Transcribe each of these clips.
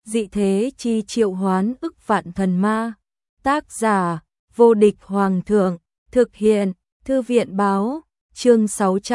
dị thế chi triệu hoán ức vạn thần ma. Tác giả, vô địch hoàng thượng, thực hiện, thư viện báo, chương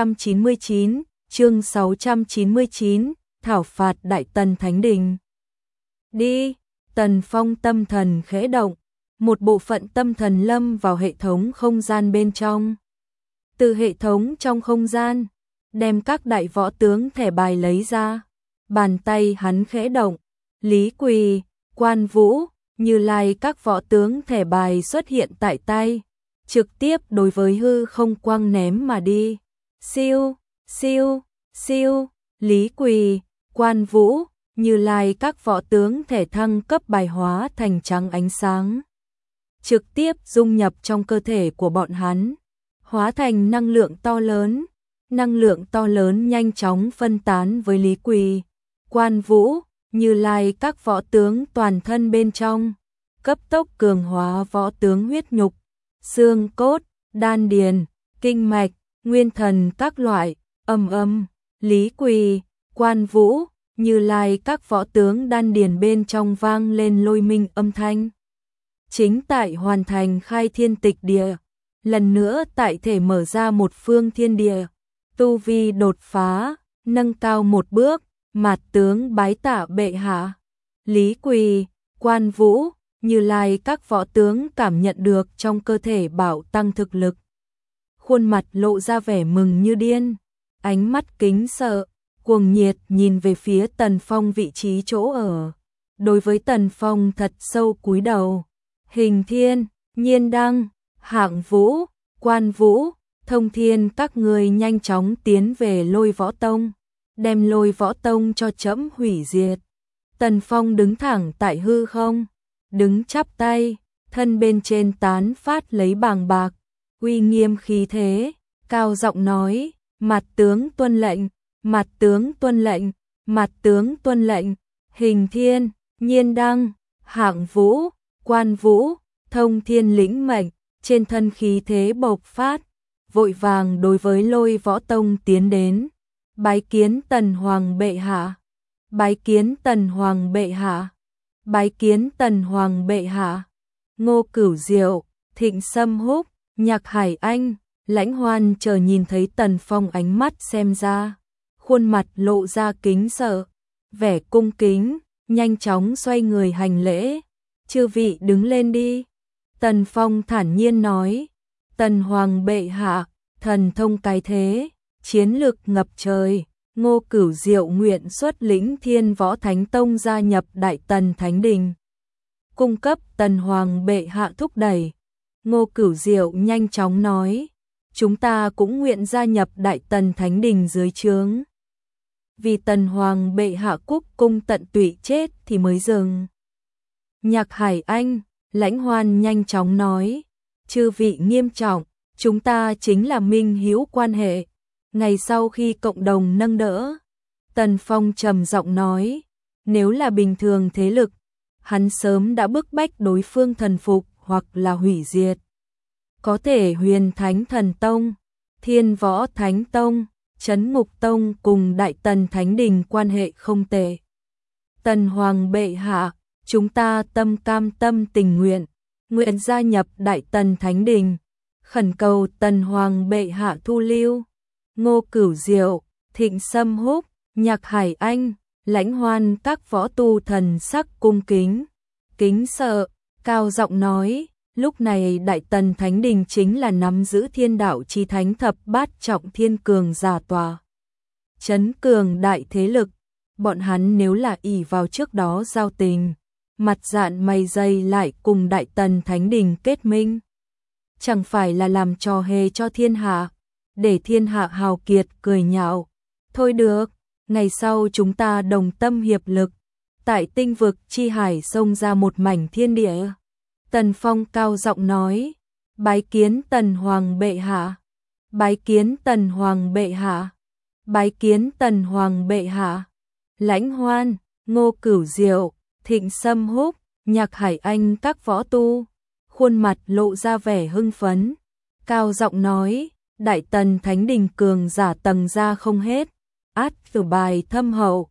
699, thảo phạt Đại Tần Thánh Đình. Đi, Tần Phong tâm thần khẽ động, một bộ phận tâm thần lâm vào hệ thống không gian bên trong. Từ hệ thống trong không gian, đem các đại võ tướng thẻ bài lấy ra, bàn tay hắn khẽ động, Lý Quỳ, Quan Vũ, Như Lai các võ tướng thẻ bài xuất hiện tại tay, trực tiếp đối với hư không quăng ném mà đi. Siêu, siêu, siêu, Lý Quỳ, Quan Vũ, Như Lai các võ tướng thể thăng cấp bài hóa thành trắng ánh sáng, trực tiếp dung nhập trong cơ thể của bọn hắn, hóa thành năng lượng to lớn nhanh chóng phân tán với Lý Quỳ, Quan Vũ, Như Lai các võ tướng toàn thân bên trong, cấp tốc cường hóa võ tướng huyết nhục, xương cốt, đan điền, kinh mạch, nguyên thần các loại, Lý Quỳ, Quan Vũ, Như Lai các võ tướng đan điền bên trong vang lên lôi minh âm thanh. Chính tại hoàn thành khai thiên tịch địa, lần nữa tại thể mở ra một phương thiên địa, tu vi đột phá, nâng cao một bước, mạt tướng bái tạ bệ hạ. Lý Quỳ, Quan Vũ, Như Lai các võ tướng cảm nhận được trong cơ thể bạo tăng thực lực. Khuôn mặt lộ ra vẻ mừng như điên, ánh mắt kính sợ, cuồng nhiệt nhìn về phía Tần Phong vị trí chỗ ở. Đối với Tần Phong thật sâu cúi đầu. Hình Thiên, Nhiên Đăng, Hạng Vũ, Quan Vũ, Thông Thiên các người nhanh chóng tiến về Lôi Võ Tông, đem Lôi Võ Tông cho trẫm hủy diệt. Tần Phong đứng thẳng tại hư không, đứng chắp tay, thân bên trên tán phát lấy bàng bạc, uy nghiêm khí thế, cao giọng nói, mặt tướng tuân lệnh, mặt tướng tuân lệnh, mặt tướng tuân lệnh. Hình Thiên, Nhiên Đăng, Hạng Vũ, Quan Vũ, Thông Thiên lĩnh mệnh, trên thân khí thế bộc phát, vội vàng đối với Lôi Võ Tông tiến đến. Bái kiến Tần Hoàng bệ hạ, bái kiến Tần Hoàng bệ hạ, bái kiến Tần Hoàng bệ hạ. Ngô Cửu Diệu, Thịnh Sâm Húc, Nhạc Hải Anh, Lãnh Hoan chờ nhìn thấy Tần Phong ánh mắt xem ra, khuôn mặt lộ ra kính sợ, vẻ cung kính, nhanh chóng xoay người hành lễ. Chư vị đứng lên đi. Tần Phong thản nhiên nói, Tần Hoàng bệ hạ, thần thông cái thế, chiến lực ngập trời. Ngô Cửu Diệu nguyện xuất lĩnh Thiên Võ Thánh Tông gia nhập Đại Tần Thánh Đình, cung cấp Tần Hoàng bệ hạ thúc đẩy. Ngô Cửu Diệu nhanh chóng nói, chúng ta cũng nguyện gia nhập Đại Tần Thánh Đình dưới trướng. Vì Tần Hoàng bệ hạ cúc cung tận tụy chết thì mới dừng. Nhạc Hải Anh, Lãnh Hoan nhanh chóng nói, chư vị nghiêm trọng, chúng ta chính là minh hữu quan hệ, ngày sau khi cộng đồng nâng đỡ. Tần Phong trầm giọng nói, nếu là bình thường thế lực, hắn sớm đã bức bách đối phương thần phục hoặc là hủy diệt. Có thể Huyền Thánh Thần Tông, Thiên Võ Thánh Tông, Trấn Ngục Tông cùng Đại Tần Thánh Đình quan hệ không tệ. Tần Hoàng bệ hạ, chúng ta tâm cam tâm tình nguyện, nguyện gia nhập Đại Tần Thánh Đình, khẩn cầu Tần Hoàng bệ hạ thu lưu. Ngô Cửu Diệu, Thịnh Sâm Húc, Nhạc Hải Anh, Lãnh Hoan các võ tu thần sắc cung kính, kính sợ, cao giọng nói, lúc này Đại Tần Thánh Đình chính là nắm giữ thiên đạo chi thánh thập bát trọng thiên cường giả tòa chấn cường đại thế lực. Bọn hắn nếu là ỷ vào trước đó giao tình, mặt dạn mày dày lại cùng Đại Tần Thánh Đình kết minh, chẳng phải là làm trò hề cho thiên hạ, để thiên hạ hào kiệt cười nhạo. Thôi được, ngày sau chúng ta đồng tâm hiệp lực, tại tinh vực chi hải xông ra một mảnh thiên địa. Tần Phong cao giọng nói, bái kiến Tần Hoàng bệ hạ, bái kiến Tần Hoàng bệ hạ, bái kiến Tần Hoàng bệ hạ. Lãnh Hoan, Ngô Cửu Diệu, Thịnh Sâm Húc, Nhạc Hải Anh các võ tu, khuôn mặt lộ ra vẻ hưng phấn, cao giọng nói, Đại Tần Thánh Đình cường giả tầng ra không hết, át cử bài thâm hậu,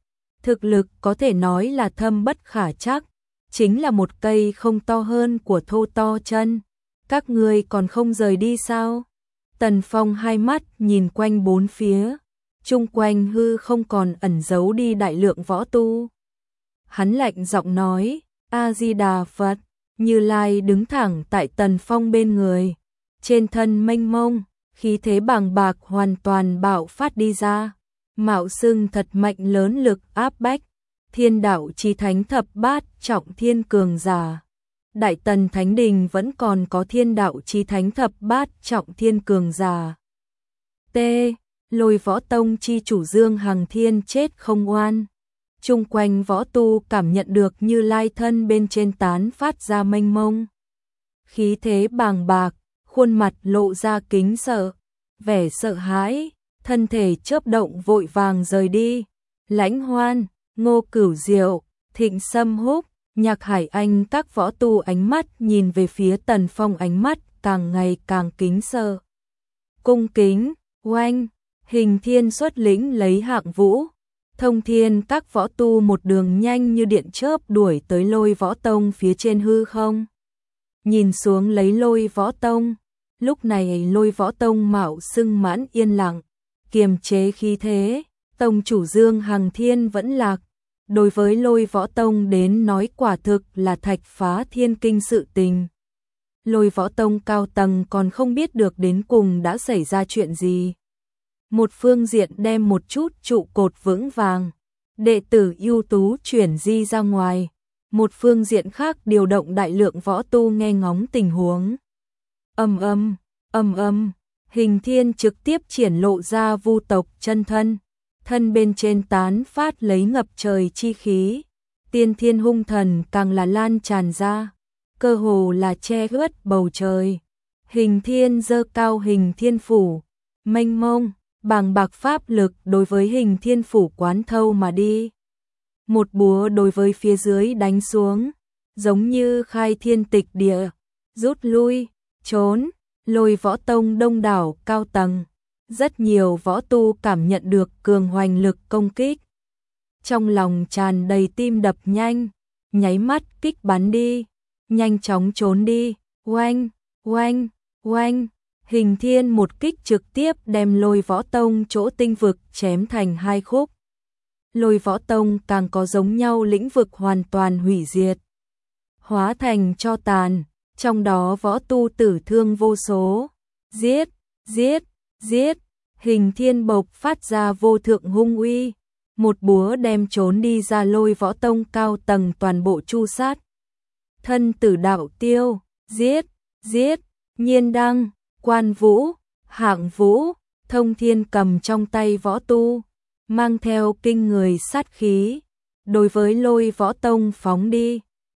Thực lực có thể nói là thâm bất khả trắc, chính là một cây không to hơn của thô to chân. Các ngươi còn không rời đi sao? Tần Phong hai mắt nhìn quanh bốn phía, chung quanh hư không còn ẩn giấu đi đại lượng võ tu. Hắn lạnh giọng nói, A-di-đà Phật. Như Lai đứng thẳng tại Tần Phong bên người, trên thân mênh mông, khí thế bàng bạc hoàn toàn bạo phát đi ra, mạo xưng thật mạnh lớn lực áp bách, thiên đạo chí thánh thập bát trọng thiên cường giả. Đại Tần Thánh Đình vẫn còn có thiên đạo chí thánh thập bát trọng thiên cường giả. T. Lôi Võ Tông chi chủ Dương Hằng Thiên chết không oan. Chung quanh võ tu cảm nhận được Như Lai thân bên trên tán phát ra mênh mông. Khí thế bàng bạc, khuôn mặt lộ ra kính sợ, vẻ sợ hãi, thân thể chớp động vội vàng rời đi. Lãnh Hoan, Ngô Cửu Diệu, Thịnh Sâm Húc, Nhạc Hải Anh các võ tu ánh mắt nhìn về phía Tần Phong ánh mắt càng ngày càng kính sợ. Cung kính, oanh, Hình Thiên xuất lĩnh lấy hạng vũ. Thông Thiên các võ tu một đường nhanh như điện chớp đuổi tới Lôi Võ Tông phía trên hư không. Nhìn xuống lấy Lôi Võ Tông, lúc này Lôi Võ Tông mạo xưng mãn yên lặng, kiềm chế khí thế, tông chủ Dương Hằng Thiên vẫn lạc. Đối với Lôi Võ Tông đến nói quả thực là thạch phá thiên kinh sự tình. Lôi Võ Tông cao tầng còn không biết được đến cùng đã xảy ra chuyện gì. Một phương diện đem một chút trụ cột vững vàng, đệ tử ưu tú chuyển di ra ngoài, một phương diện khác điều động đại lượng võ tu nghe ngóng tình huống. Hình Thiên trực tiếp triển lộ ra vu tộc chân thân, thân bên trên tán phát lấy ngập trời chi khí, tiên thiên hung thần càng là lan tràn ra, cơ hồ là che khuất bầu trời. Hình Thiên giơ cao Hình Thiên phủ, mênh mông bàng bạc pháp lực đối với Hình Thiên phủ quán thâu mà đi. Một búa đối với phía dưới đánh xuống, giống như khai thiên tịch địa, rút lui, trốn. Lôi Võ Tông đông đảo cao tầng, rất nhiều võ tu cảm nhận được cường hoành lực công kích. Trong lòng tràn đầy tim đập nhanh, nháy mắt kích bắn đi, nhanh chóng trốn đi, oanh, oanh, oanh. Hình Thiên một kích trực tiếp đem Lôi Võ Tông chỗ tinh vực chém thành hai khúc. Lôi Võ Tông càng có giống nhau lĩnh vực hoàn toàn hủy diệt, hóa thành tro tàn, trong đó võ tu tử thương vô số. Giết, giết, giết. Hình Thiên bộc phát ra vô thượng hung uy, một búa đem trốn đi ra Lôi Võ Tông cao tầng toàn bộ chu sát. Thân tử đạo tiêu, giết, giết. Nhiên Đăng, Quan Vũ, Hạng Vũ, Thông Thiên cầm trong tay võ tu, mang theo kinh người sát khí, đối với Lôi Võ Tông phóng đi.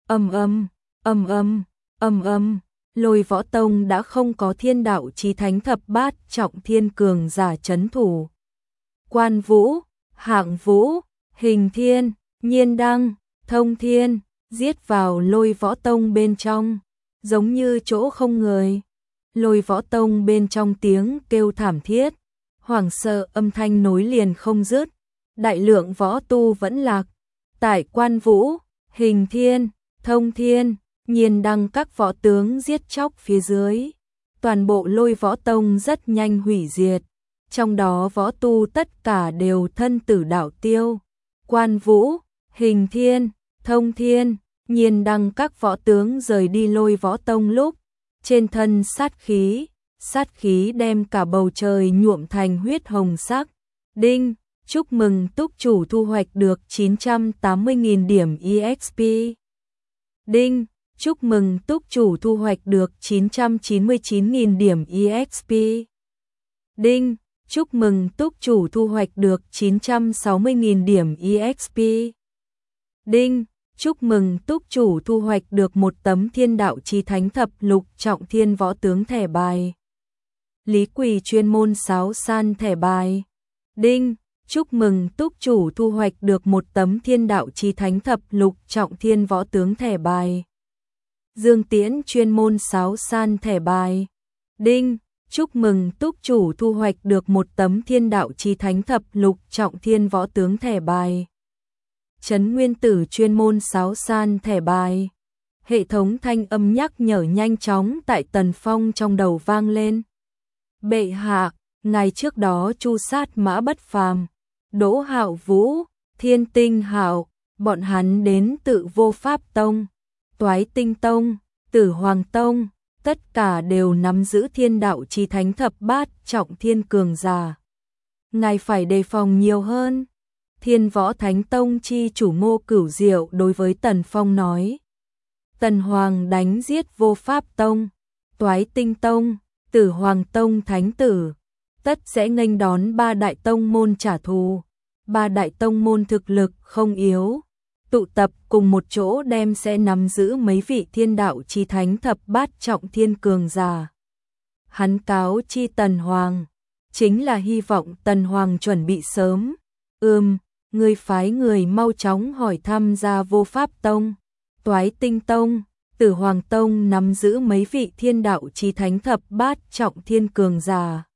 Lôi Võ Tông đã không có thiên đạo chí thánh thập bát trọng thiên cường giả chấn thủ. Quan Vũ, Hạng Vũ, Hình Thiên, Nhiên Đăng, Thông Thiên giết vào Lôi Võ Tông bên trong, giống như chỗ không người. Lôi Võ Tông bên trong tiếng kêu thảm thiết, hoảng sợ âm thanh nối liền không dứt, đại lượng võ tu vẫn lạc. Tại Quan Vũ, Hình Thiên, Thông Thiên, Nhiên Đăng các võ tướng giết chóc phía dưới, toàn bộ Lôi Võ Tông rất nhanh hủy diệt, trong đó võ tu tất cả đều thân tử đạo tiêu. Quan Vũ, Hình Thiên, Thông Thiên, Nhiên Đăng các võ tướng rời đi Lôi Võ Tông lúc, trên thân sát khí đem cả bầu trời nhuộm thành huyết hồng sắc. Đinh, chúc mừng túc chủ thu hoạch được 980.000 điểm EXP. Đinh, chúc mừng túc chủ thu hoạch được 999.000 điểm EXP. Đinh, chúc mừng túc chủ thu hoạch được 960.000 điểm EXP. Đinh, chúc mừng túc chủ thu hoạch được một tấm thiên đạo chí thánh thập lục trọng thiên võ tướng thẻ bài. Lý Quỳ chuyên môn sáo san thẻ bài. Đinh, chúc mừng túc chủ thu hoạch được một tấm thiên đạo chí thánh thập lục trọng thiên võ tướng thẻ bài. Dương Tiễn chuyên môn sáo san thẻ bài. Đinh, chúc mừng túc chủ thu hoạch được một tấm thiên đạo chí thánh thập lục trọng thiên võ tướng thẻ bài. Trấn Nguyên Tử chuyên môn sáo san thẻ bài. Hệ thống thanh âm nhắc nhở nhanh chóng tại Tần Phong trong đầu vang lên. Bệ hạ, ngày trước đó chu sát Mã Bất Phàm, Đỗ Hạo Vũ, Thiên Tinh Hạo, bọn hắn đến tự Vô Pháp Tông, Toái Tinh Tông, Tử Hoàng Tông, tất cả đều nắm giữ thiên đạo chí thánh thập bát trọng thiên cường giả. Ngài phải đề phòng nhiều hơn. Thiên Võ Thánh Tông chi chủ Ngô Cửu Diệu đối với Tần Phong nói. Tần Hoàng đánh giết Vô Pháp Tông, Toái Tinh Tông, Tử Hoàng Tông thánh tử, tất sẽ nghênh đón ba đại tông môn trả thù. Ba đại tông môn thực lực không yếu, tụ tập cùng một chỗ đem sẽ nắm giữ mấy vị thiên đạo chí thánh thập bát trọng thiên cường giả. Hắn cáo chi Tần Hoàng, chính là hy vọng Tần Hoàng chuẩn bị sớm. Người phái người mau chóng hỏi thăm ra Vô Pháp Tông, Toái Tinh Tông, Tử Hoàng Tông nắm giữ mấy vị thiên đạo chí thánh thập bát trọng thiên cường giả.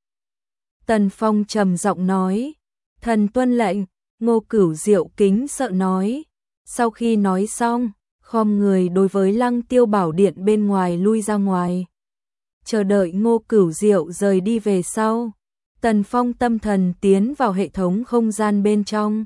Tần Phong trầm giọng nói, thần tuân lệnh. Ngô Cửu Diệu kính sợ nói. Sau khi nói xong, khom người đối với Lăng Tiêu Bảo Điện bên ngoài lui ra ngoài. Chờ đợi Ngô Cửu Diệu rời đi về sau, Tần Phong tâm thần tiến vào hệ thống không gian bên trong.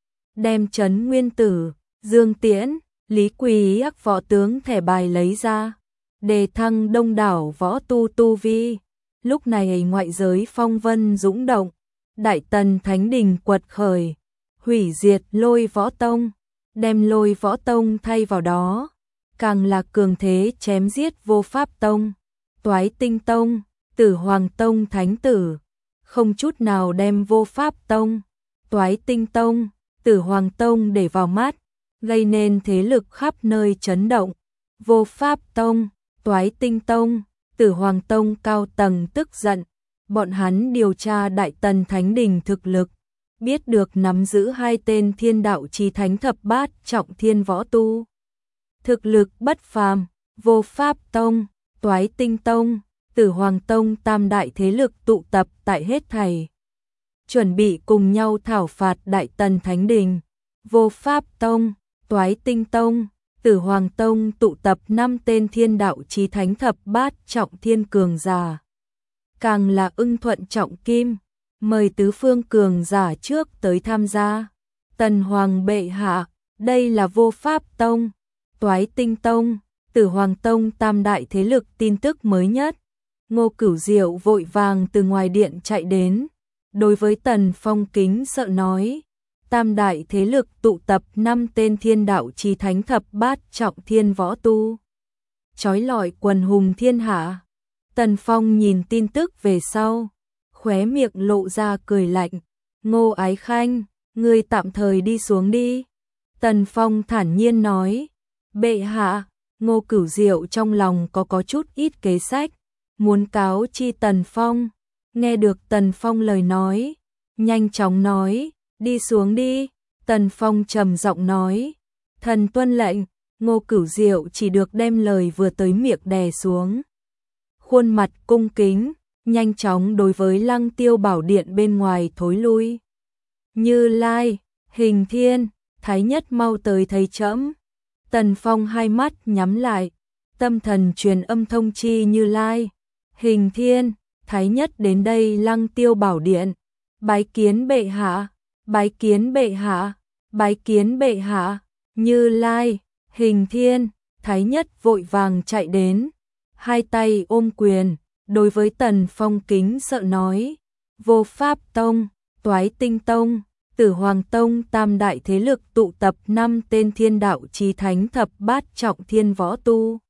Đem Trấn Nguyên Tử, Dương Tiễn, Lý Quỳ Ác võ tướng thẻ bài lấy ra, đề thăng đông đảo võ tu vi. Lúc này ngoại giới phong vân dũng động, Đại Tần Thánh Đình quật khởi, hủy diệt Lôi Võ Tông, đem Lôi Võ Tông thay vào đó, càng là cường thế chém giết Vô Pháp Tông, Toái Tinh Tông, Tử Hoàng Tông thánh tử, không chút nào đem Vô Pháp Tông, Toái Tinh Tông, Tử Hoàng Tông để vào mắt, gây nên thế lực khắp nơi chấn động. Vô Pháp Tông, Toái Tinh Tông, Tử Hoàng Tông cao tầng tức giận, bọn hắn điều tra Đại Tần Thánh Đình thực lực, biết được nắm giữ hai tên thiên đạo chí thánh thập bát trọng thiên võ tu. Thực lực bất phàm, Vô Pháp Tông, Toái Tinh Tông, Tử Hoàng Tông tam đại thế lực tụ tập tại hết thảy. Chuẩn bị cùng nhau thảo phạt Đại Tần Thánh Đình. Vô Pháp Tông, Toái Tinh Tông, Tử Hoàng Tông tụ tập 5 tên thiên đạo chí thánh thập bát trọng thiên cường giả. Càng là ưng thuận trọng kim, mời tứ phương cường giả trước tới tham gia. Tần Hoàng bệ hạ, đây là Vô Pháp Tông, Toái Tinh Tông, Tử Hoàng Tông tam đại thế lực tin tức mới nhất. Ngô Cửu Diệu vội vàng từ ngoài điện chạy đến, đối với Tần Phong kính sợ nói, tam đại thế lực tụ tập 5 tên thiên đạo chí thánh thập bát trọng thiên võ tu, chói lọi quần hùng thiên hạ. Tần Phong nhìn tin tức về sau, khóe miệng lộ ra cười lạnh. Ngô Ái Khanh, ngươi tạm thời đi xuống đi. Tần Phong thản nhiên nói. Bệ hạ, Ngô Cửu Diệu trong lòng có chút ít kế sách, muốn cáo chi Tần Phong. Nghe được Tần Phong lời nói, nhanh chóng nói, đi xuống đi. Tần Phong trầm giọng nói, thần tuân lệnh. Ngô Cửu Diệu chỉ được đem lời vừa tới miệng đè xuống. Khuôn mặt cung kính, nhanh chóng đối với Lăng Tiêu Bảo Điện bên ngoài thối lui. Như Lai, Hình Thiên, Thái Nhất mau tới thấy trẫm. Tần Phong hai mắt nhắm lại, tâm thần truyền âm thông chi Như Lai, Hình Thiên, Thái Nhất đến đây Lăng Tiêu Bảo Điện. Bái kiến bệ hạ, bái kiến bệ hạ, bái kiến bệ hạ. Như Lai, Hình Thiên, Thái Nhất vội vàng chạy đến, hai tay ôm quyền, đối với Tần Phong kính sợ nói, Vô Pháp Tông, Toái Tinh Tông, Tử Hoàng Tông tam đại thế lực tụ tập 5 tên thiên đạo chí thánh thập bát trọng thiên võ tu.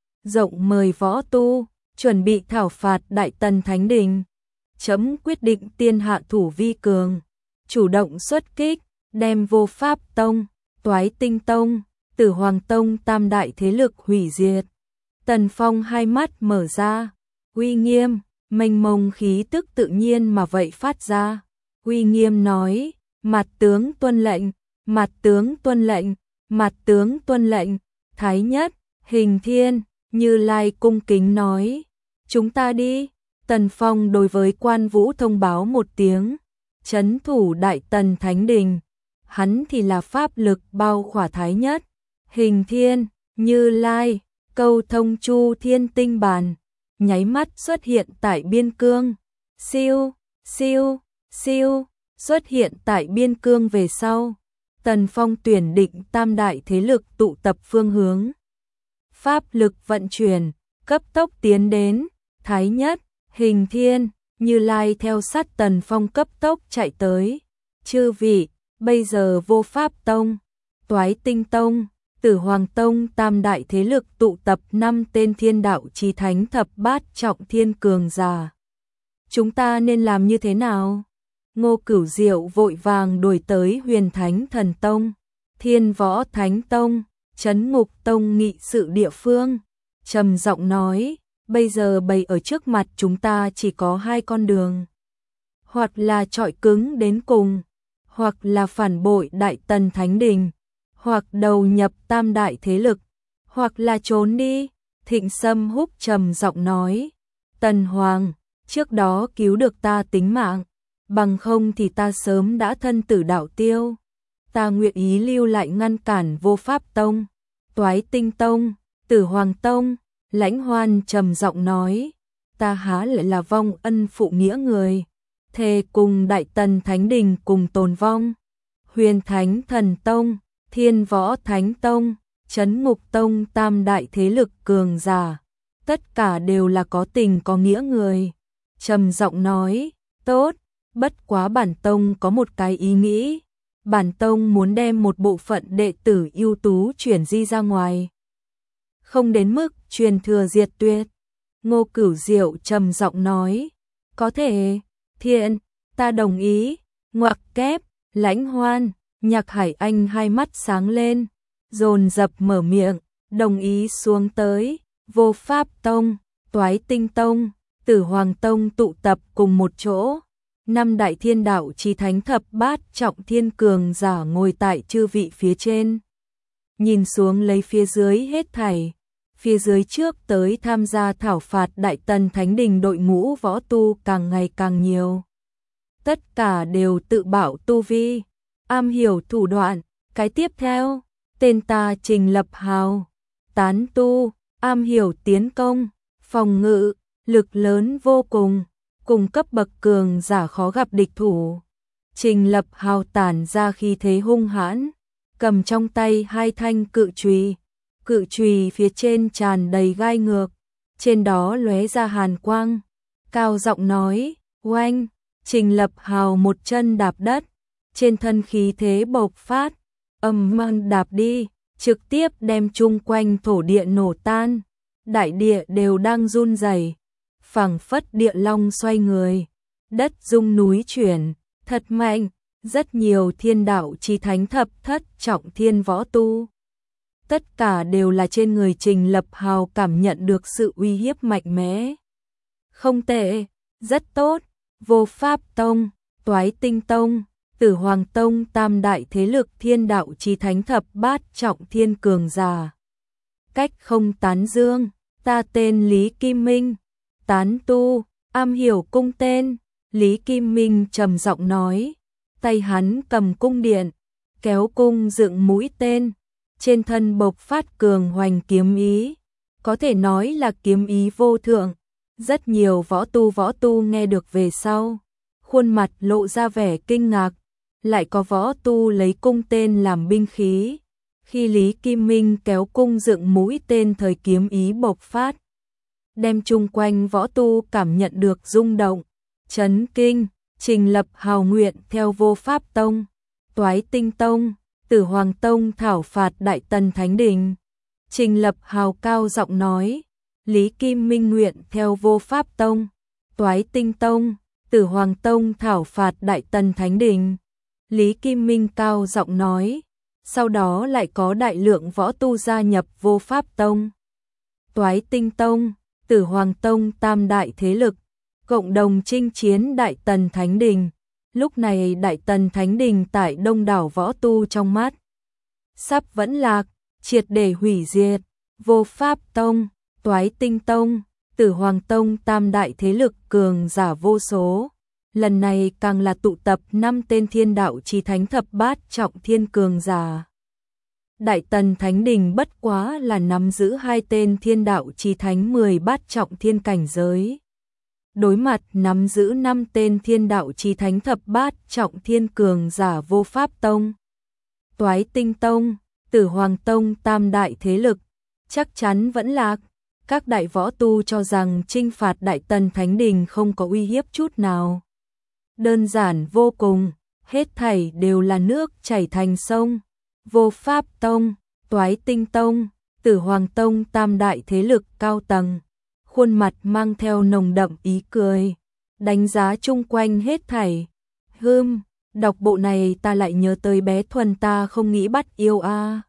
Rộng mời võ tu, chuẩn bị thảo phạt Đại Tần Thánh Đình. Chấm quyết định tiên hạ thủ vi cường, chủ động xuất kích, đem Vô Pháp Tông, Toái Tinh Tông, Tử Hoàng Tông tam đại thế lực hủy diệt. Tần Phong hai mắt mở ra, uy nghiêm, mênh mông khí tức tự nhiên mà vậy phát ra. Uy nghiêm nói, mặt tướng tuân lệnh, mặt tướng tuân lệnh, mặt tướng tuân lệnh. Thái Nhất, Hình Thiên, Như Lai cung kính nói, chúng ta đi. Tần Phong đối với Quan Vũ thông báo một tiếng, trấn thủ Đại Tần Thánh Đình. hắn thì là pháp lực bao khỏa thái nhất, Hình Thiên, Như Lai, câu thông chu thiên tinh bàn, nháy mắt xuất hiện tại biên cương, siêu, siêu, siêu, xuất hiện tại biên cương về sau. Tần Phong tuyển định tam đại thế lực tụ tập phương hướng. Pháp lực vận chuyển, cấp tốc tiến đến, Thái Nhất, Hình Thiên, Như Lai theo sát Tần Phong cấp tốc chạy tới. Chư vị, bây giờ Vô Pháp Tông, Toái Tinh Tông, Tử Hoàng Tông tam đại thế lực tụ tập 5 tên thiên đạo chí thánh thập bát trọng thiên cường giả. Chúng ta nên làm như thế nào? Ngô Cửu Diệu vội vàng đuổi tới Huyền Thánh Thần Tông, Thiên Võ Thánh Tông, Trấn Ngục Tông nghị sự địa phương, trầm giọng nói, bây giờ bày ở trước mặt chúng ta chỉ có 2 con đường. Hoặc là chọi cứng đến cùng, hoặc là phản bội Đại Tần Thánh Đình, hoặc đầu nhập tam đại thế lực, hoặc là trốn đi. Thịnh Sâm Húc trầm giọng nói, Tần Hoàng, trước đó cứu được ta tính mạng, bằng không thì ta sớm đã thân tử đạo tiêu. Ta nguyện ý lưu lại ngăn cản Vô Pháp Tông, Toái Tinh Tông, Tử Hoàng Tông. Lãnh Hoan trầm giọng nói, ta há lại là vong ân phụ nghĩa người, thề cùng Đại Tần Thánh Đình cùng tồn vong. Huyền Thánh Thần Tông, Thiên Võ Thánh Tông, Trấn Ngục Tông tam đại thế lực cường giả, tất cả đều là có tình có nghĩa người. Trầm giọng nói, tốt, bất quá bản tông có một cái ý nghĩ, bản tông muốn đem một bộ phận đệ tử ưu tú chuyển di ra ngoài. Không đến mức truyền thừa diệt tuyệt. Ngô Cửu Diệu trầm giọng nói, có thể, thiện, ta đồng ý. Ngoặc kép, Lãnh Hoan, Nhạc Hải Anh hai mắt sáng lên, dồn dập mở miệng, đồng ý xuống tới. Vô Pháp Tông, Toái Tinh Tông, Tử Hoàng Tông tụ tập cùng một chỗ. 5 đại thiên đạo chí thánh thập bát trọng thiên cường giả ngồi tại chư vị phía trên, nhìn xuống lấy phía dưới hết thảy. Phía dưới trước tới tham gia thảo phạt Đại Tần Thánh Đình đội ngũ võ tu càng ngày càng nhiều. Tất cả đều tự bảo tu vi, am hiểu thủ đoạn. Cái tiếp theo, tên ta Trình Lập Hào, tán tu, am hiểu tiến công, phòng ngự, lực lớn vô cùng, cùng cấp bậc cường giả khó gặp địch thủ. Trình Lập Hào tản ra khí thế hung hãn, cầm trong tay 2 thanh cự chùy. Cự chùy phía trên tràn đầy gai ngược, trên đó lóe ra hàn quang, cao giọng nói, oanh. Trình Lập Hào một chân đạp đất, trên thân khí thế bộc phát, mang đạp đi, trực tiếp đem chung quanh thổ địa nổ tan, đại địa đều đang run rẩy, phảng phất địa long xoay người, đất rung núi chuyển, thật mạnh. Rất nhiều thiên đạo chí thánh thập thất trọng thiên võ tu, tất cả đều là trên người Trình Lập Hào cảm nhận được sự uy hiếp mạnh mẽ. Không tệ, rất tốt. Vô Pháp Tông, Toái Tinh Tông, Tử Hoàng Tông tam đại thế lực thiên đạo chí thánh thập bát trọng thiên cường giả. Cách không tán dương, ta tên Lý Kim Minh, tán tu, am hiểu cung tên. Lý Kim Minh trầm giọng nói, tay hắn cầm cung điện, kéo cung dựng mũi tên, trên thân bộc phát cường hoành kiếm ý, có thể nói là kiếm ý vô thượng. Rất nhiều võ tu nghe được về sau, khuôn mặt lộ ra vẻ kinh ngạc, lại có võ tu lấy cung tên làm binh khí. Khi Lý Kim Minh kéo cung dựng mũi tên thời kiếm ý bộc phát, đem chung quanh võ tu cảm nhận được rung động, chấn kinh. Trình Lập Hào nguyện theo Vô Pháp Tông, Toái Tinh Tông, Tử Hoàng Tông thảo phạt Đại Tần Thánh Đình. Trình Lập Hào cao giọng nói, Lý Kim Minh nguyện theo Vô Pháp Tông, Toái Tinh Tông, Tử Hoàng Tông thảo phạt Đại Tần Thánh Đình. Lý Kim Minh cao giọng nói, sau đó lại có đại lượng võ tu gia nhập Vô Pháp Tông, Toái Tinh Tông, Tử Hoàng Tông tam đại thế lực, cộng đồng chinh chiến Đại Tần Thánh Đình. Lúc này Đại Tần Thánh Đình tại đông đảo võ tu trong mắt sắp vẫn lạc, triệt để hủy diệt. Vô Pháp Tông, Toái Tinh Tông, Tử Hoàng Tông tam đại thế lực cường giả vô số, lần này càng là tụ tập 5 tên thiên đạo chí thánh thập bát trọng thiên cường giả. Đại Tần Thánh Đình bất quá là nắm giữ 2 tên thiên đạo chí thánh 10 bát trọng thiên cảnh giới. Đối mặt nắm giữ 5 tên thiên đạo chí thánh thập bát trọng thiên cường giả Vô Pháp Tông, Toái Tinh Tông, Tử Hoàng Tông tam đại thế lực, chắc chắn vẫn lạc. Các đại võ tu cho rằng chinh phạt Đại Tần Thánh Đình không có uy hiếp chút nào. Đơn giản vô cùng, hết thảy đều là nước chảy thành sông. Vô Pháp Tông, Toái Tinh Tông, Tử Hoàng Tông tam đại thế lực cao tầng, khuôn mặt mang theo nồng đậm ý cười, đánh giá chung quanh hết thảy. Đọc bộ này ta lại nhớ tới bé Thuần ta không nghĩ bắt yêu a.